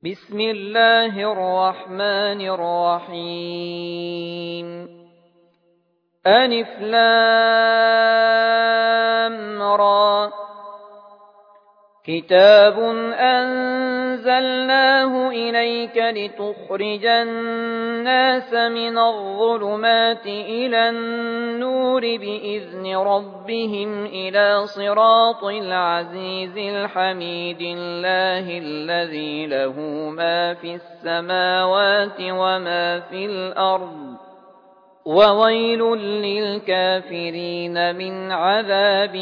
بسم الله الرحمن الرحيم ألف لام را كتاب أنزلناه إليك لتخرج الناس من الظلمات إلى النور بإذن ربهم إلى صراط العزيز الحميد الله الذي له ما في السماوات وما في الأرض وويل للكافرين من عذاب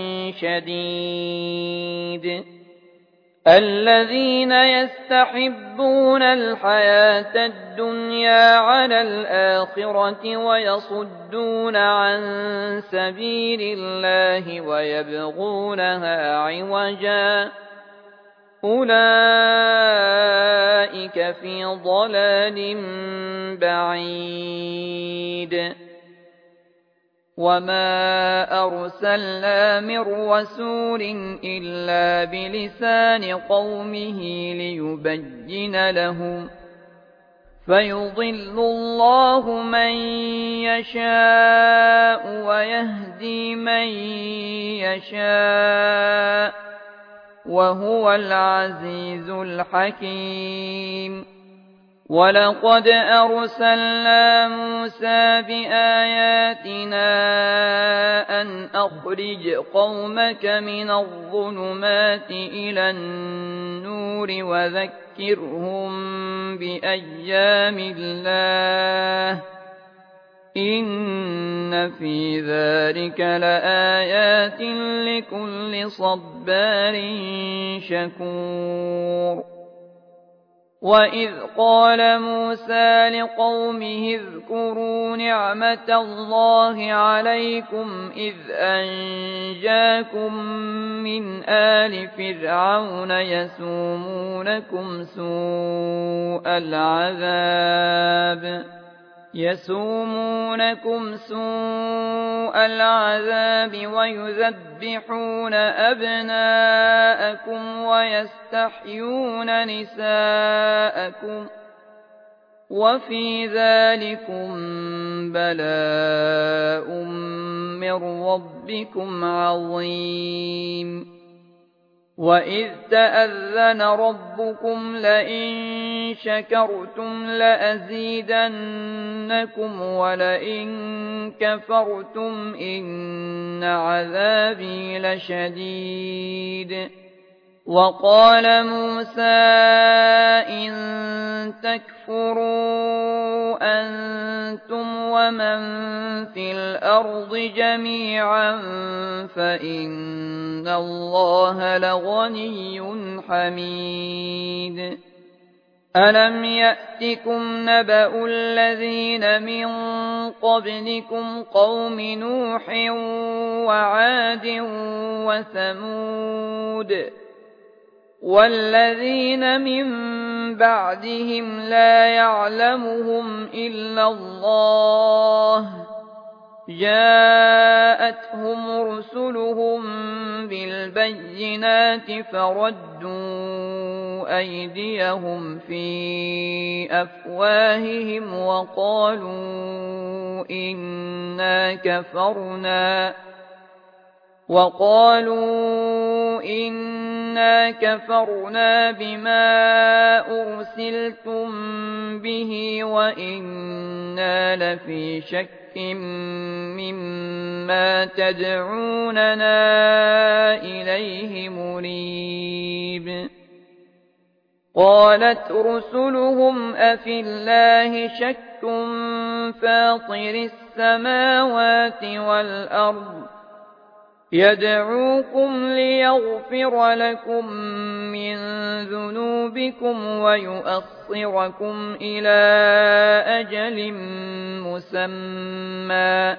شديد الذين يستحبون الحياة الدنيا على الآخرة ويصدون عن سبيل الله ويبغونها عوجا أولئك في ضلال بعيد وما أرسلنا من رسول إلا بلسان قومه ليبين لهم فيضل الله من يشاء ويهدي من يشاء وهو العزيز الحكيم ولقد أرسلنا موسى بآياتنا أن أخرج قومك من الظلمات إلى النور وذكرهم بأيام الله إن في ذلك لآيات لكل صبار شكور وإذ قال موسى لقومه اذكروا نعمة الله عليكم إذ أنجاكم من آل فرعون يسومونكم سوء العذاب ويذبحون أبناءكم ويستحيون نساءكم وفي ذلكم بلاء من ربكم عظيم وإذ تأذن ربكم لئن شكرتم لأزيدنكم ولئن كفرتم إن عذابي لشديد وقال موسى إن تكفروا أنتم ومن في الأرض جميعا فإن الله لغني حميد ألم يأتكم نبأ الذين من قبلكم قوم نوح وعاد وثمود والذين من بعدهم لا يعلمهم إلا الله جاءتهم رسلهم بالبينات فردوا أيديهم في أفواههم وقالوا إنا كفرنا بما أرسلتم به وإنا لفي شك مما تدعوننا إليه مريب قالت رسلهم أفي الله شك فاطر السماوات والأرض يدعوكم ليغفر لكم من ذنوبكم ويؤخركم إلى أجل مسمى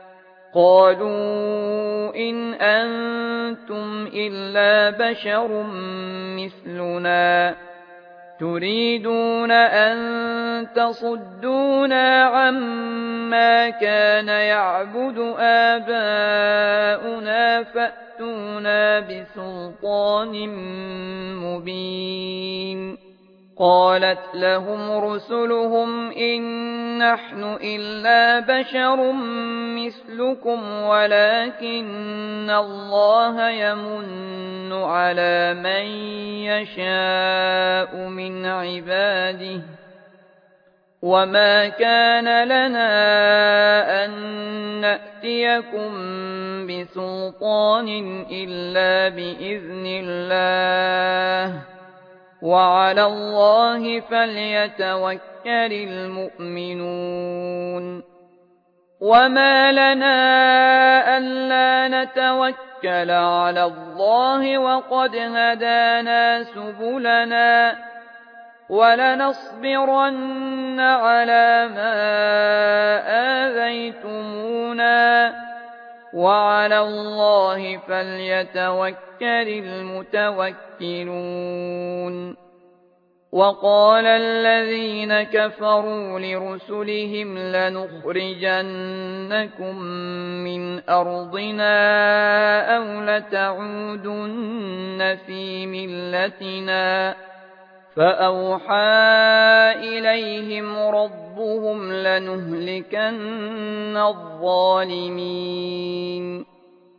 قالوا إن أنتم إلا بشر مثلنا تريدون أن تصدونا عما كان يعبد آباؤنا فأتونا بسلطان مبين قالت لهم رسلهم إن نحن إلا بشر مثلكم ولكن الله يمن على من يشاء من عباده وما كان لنا أن نأتيكم بسلطان إلا بإذن الله وعلى الله فليتوكل المؤمنون وما لنا ألا نتوكل على الله وقد هدانا سبلنا ولنصبرن على ما آذيتمونا وعلى الله فليتوكل المتوكلون وقال الذين كفروا لرسلهم لنخرجنكم من أرضنا أو لتعودن في ملتنا فأوحى إليهم ربهم لنهلكن الظالمين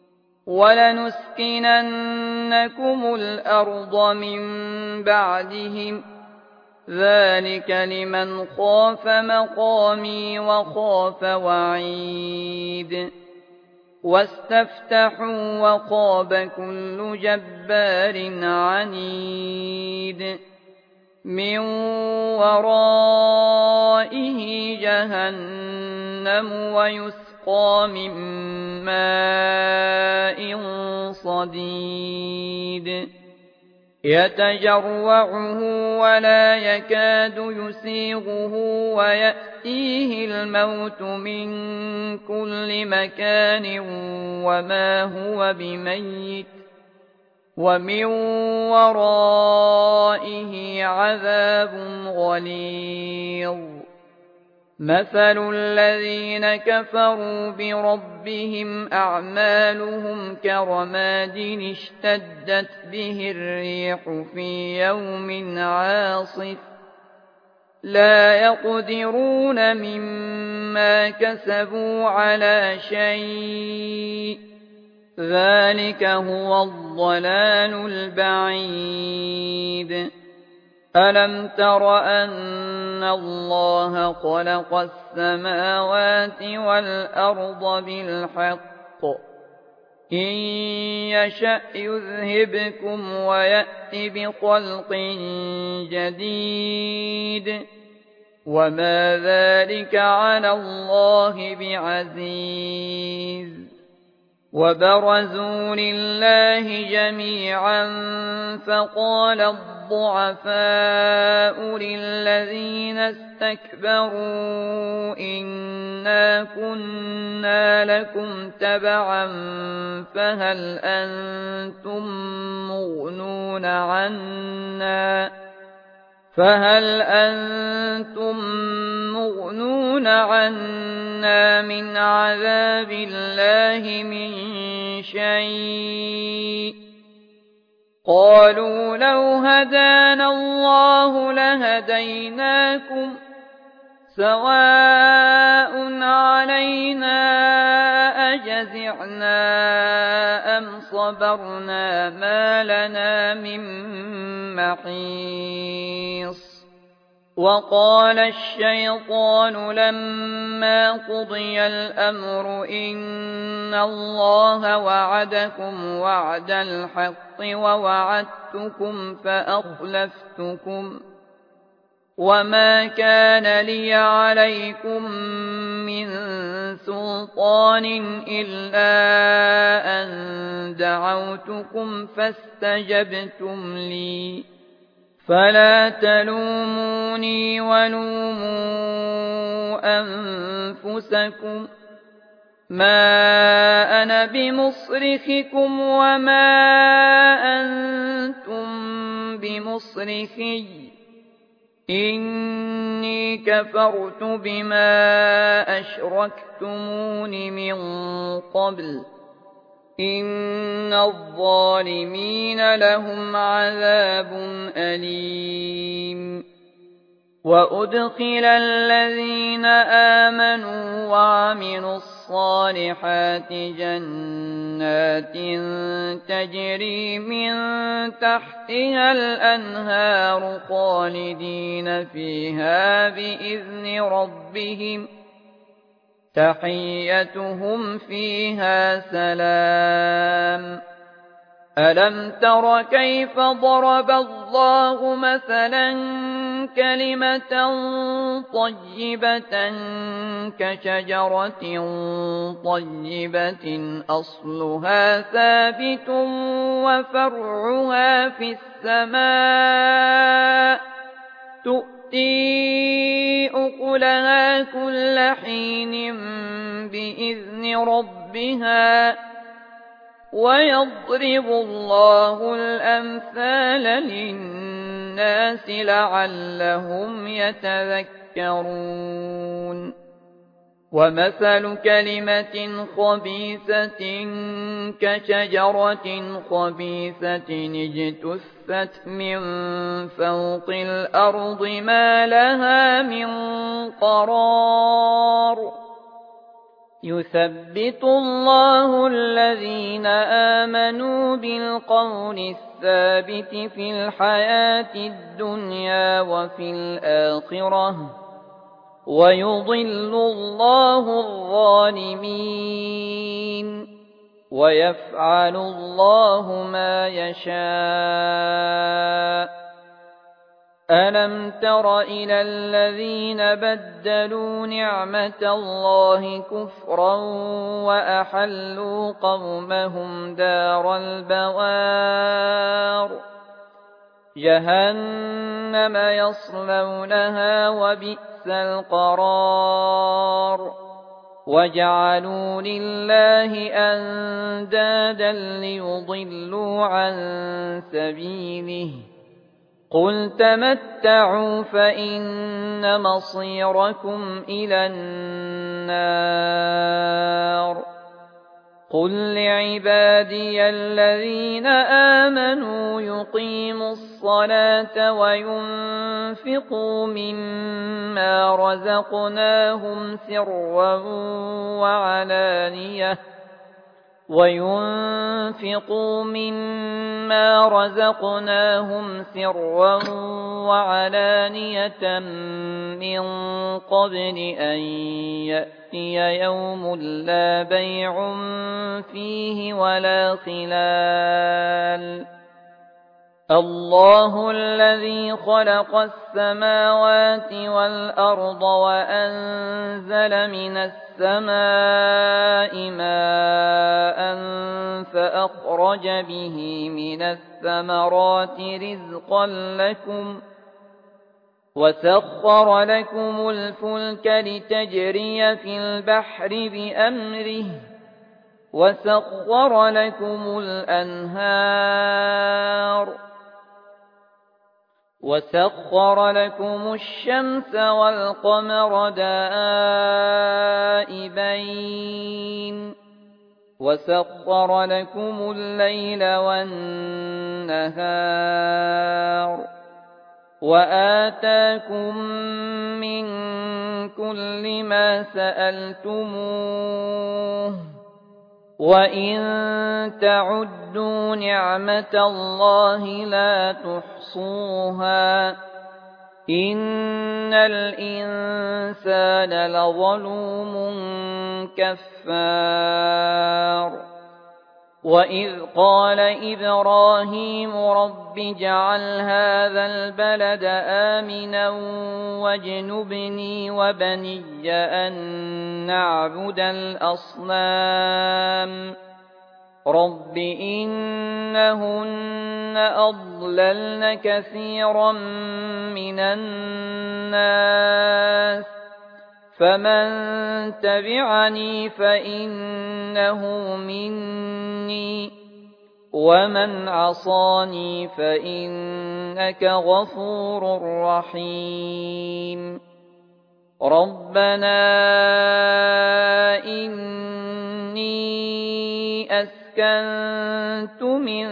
ولنسكننكم الأرض من بعدهم ذلك لمن خاف مقامي وخاف وعيد واستفتحوا وخاب كل جبار عنيد من ورائه جهنم ويسقى من ماء صديد يتجرعه ولا يكاد يسيغه ويأتيه الموت من كل مكان وما هو بميت ومن ورائه عذاب غليظ مثل الذين كفروا بربهم أعمالهم كرماد اشتدت به الريح في يوم عاصف لا يقدرون مما كسبوا على شيء ذلك هو الضلال البعيد ألم تر أن الله خلق السماوات والأرض بالحق إن يشأ يذهبكم ويأت بخلق جديد وما ذلك على الله بعزيز وبرزوا لله جميعا فقال الضعفاء للذين استكبروا إنا كنا لكم تبعا فهل أنتم مغنون عنا من عذاب الله من شيء قالوا لو هدانا الله لهديناكم سواء علينا أجزعنا أم صبرنا ما لنا من محيص وقال الشيطان لما قضي الأمر إن الله وعدكم وعد الحق ووعدتكم فأخلفتكم وما كان لي عليكم من سلطان إلا أن دعوتكم فاستجبتم لي فلا تلوموني ولوموا أنفسكم ما أنا بمصرخكم وما أنتم بمصرخي إني كفرت بما أشركتمون من قبل إن الظالمين لهم عذاب أليم وأدخل الذين آمنوا وعملوا الصالحات جنات تجري من تحتها الأنهار خالدين فيها بإذن ربهم تحيتهم فيها سلام ألم تر كيف ضرب الله مثلا كلمة طيبة كشجرة طيبة أصلها ثابت وفرعها في السماء تؤتي أكلها كل حين بإذن ربها ويضرب الله الأمثال للناس لعلهم يتذكرون ومثل كلمة خبيثة كشجرة خبيثة اجتثت من فوق الأرض ما لها من قرار يثبت الله الذين آمنوا بالقول الثابت في الحياة الدنيا وفي الآخرة ويضل الله الظالمين ويفعل الله ما يشاء ألم تر إلى الذين بدلوا نعمة الله كفرا وأحلوا قومهم دار البوار جهنم يصلونها وبئس القرار وجعلوا لله أندادا ليضلوا عن سبيله قل تمتعوا فإن مصيركم إلى النار قل لعبادي الذين آمنوا يقيموا الصلاة وينفقوا مما رزقناهم سرا وعلانية من قبل أن يأتي يوم لا بيع فيه ولا خلال الله الذي خلق السماوات والأرض وأنزل من السماء ماء فأخرج به من الثمرات رزقا لكم وسخر لكم الفلك لتجري في البحر بأمره وسخر لكم الأنهار وسخر لكم الشمس والقمر دائبين وسخر لكم الليل والنهار وآتاكم من كل ما سألتموه وإن تعدوا نعمة الله لا تحصوها إن الإنسان لظلوم كفار وإذ قال إبراهيم رب اجعل هذا البلد آمنا واجنبني وبني أن نعبد الأصنام رب إنهن أضللن كثيرا من الناس فمن تبعني فإنه مني ومن عصاني فإنك غفور رحيم ربنا إني أسكنت أسكنت من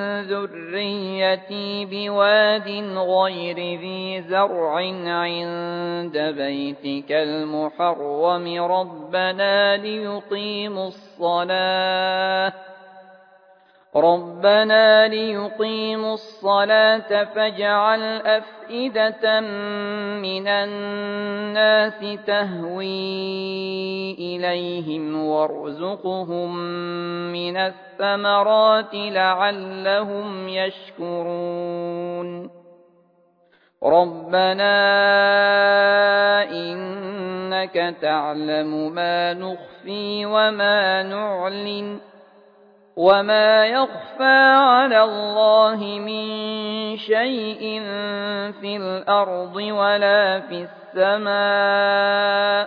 ذريتي بواد غير ذي زرع عند بيتك المحرم ربنا ليقيموا الصلاة فاجعل أفئدة من الناس تهوي إليهم وارزقهم من الثمرات لعلهم يشكرون ربنا إنك تعلم ما نخفي وما نعلن وما يخفى على الله من شيء في الأرض ولا في السماء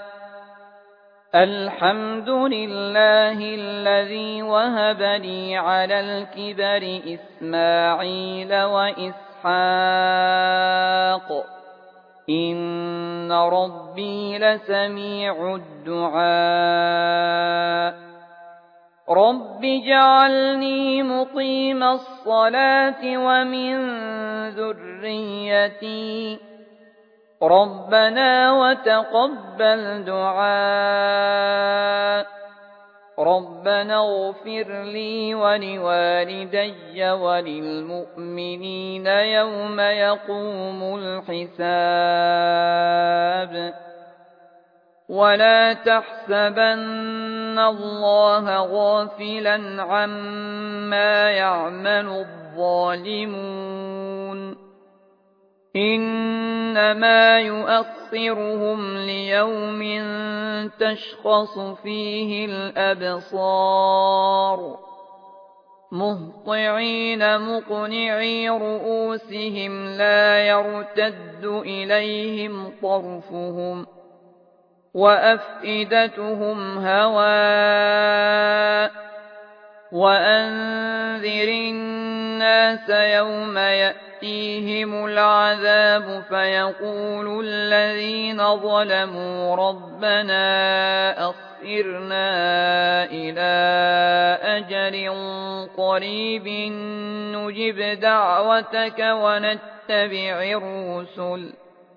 الحمد لله الذي وهب لي على الكبر إسماعيل وإسحاق إن ربي لسميع الدعاء رب اجعلني مقيم الصلاة ومن ذريتي ربنا وتقبل دعاء ربنا اغفر لي ولوالدي وللمؤمنين يوم يقوم الحساب ولا تحسبن الله غافلا عما يعمل الظالمون إنما يؤخرهم ليوم تشخص فيه الأبصار مهطعين مقنعي رؤوسهم لا يرتد إليهم طرفهم وأفئدتهم هواء وأنذر الناس يوم يأتيهم العذاب فيقول الذين ظلموا ربنا أخرنا إلى أجل قريب نجب دعوتك ونتبع الرسل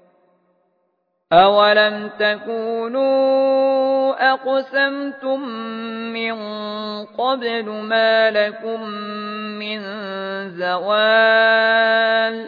أولم تكونوا أقسمتم من قبل ما لكم من زوال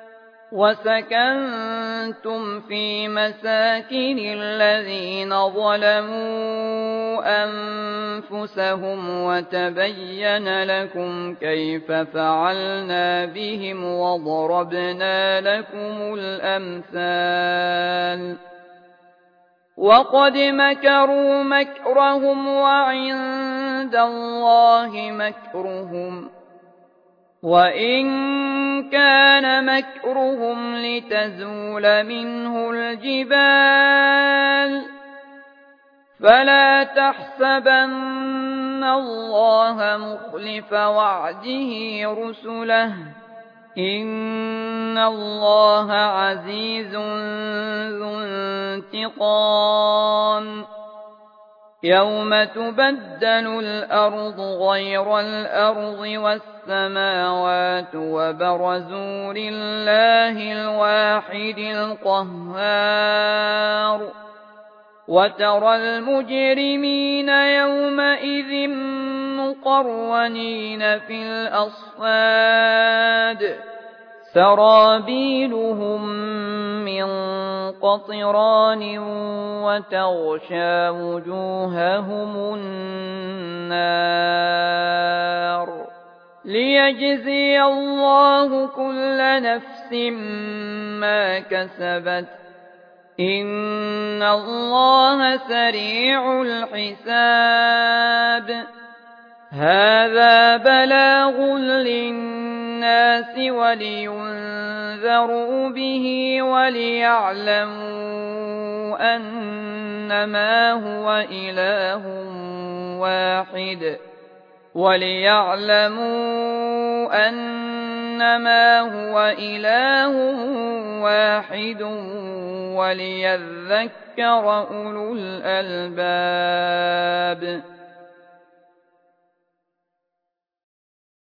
وسكنتم في مساكن الذين ظلموا أنفسهم وتبين لكم كيف فعلنا بهم وضربنا لكم الأمثال وقد مكروا مكرهم وعند الله مكرهم وإن كان مكرهم لتزول منه الجبال فلا تحسبن الله مخلف وعده رسله إن الله عزيز ذو انتقام يوم تبدل الأرض غير الأرض والسماوات وبرزوا لله الواحد القهار وترى المجرمين يومئذ مقرنين في الأصفاد سرابيلهم من قطران وتغشى وجوههم النار ليجزي الله كل نفس ما كسبت إن الله سريع الحساب هذا بلاغ للناس ولينذروا به وليعلموا أنما هو إله واحد وليذكر أولو الألباب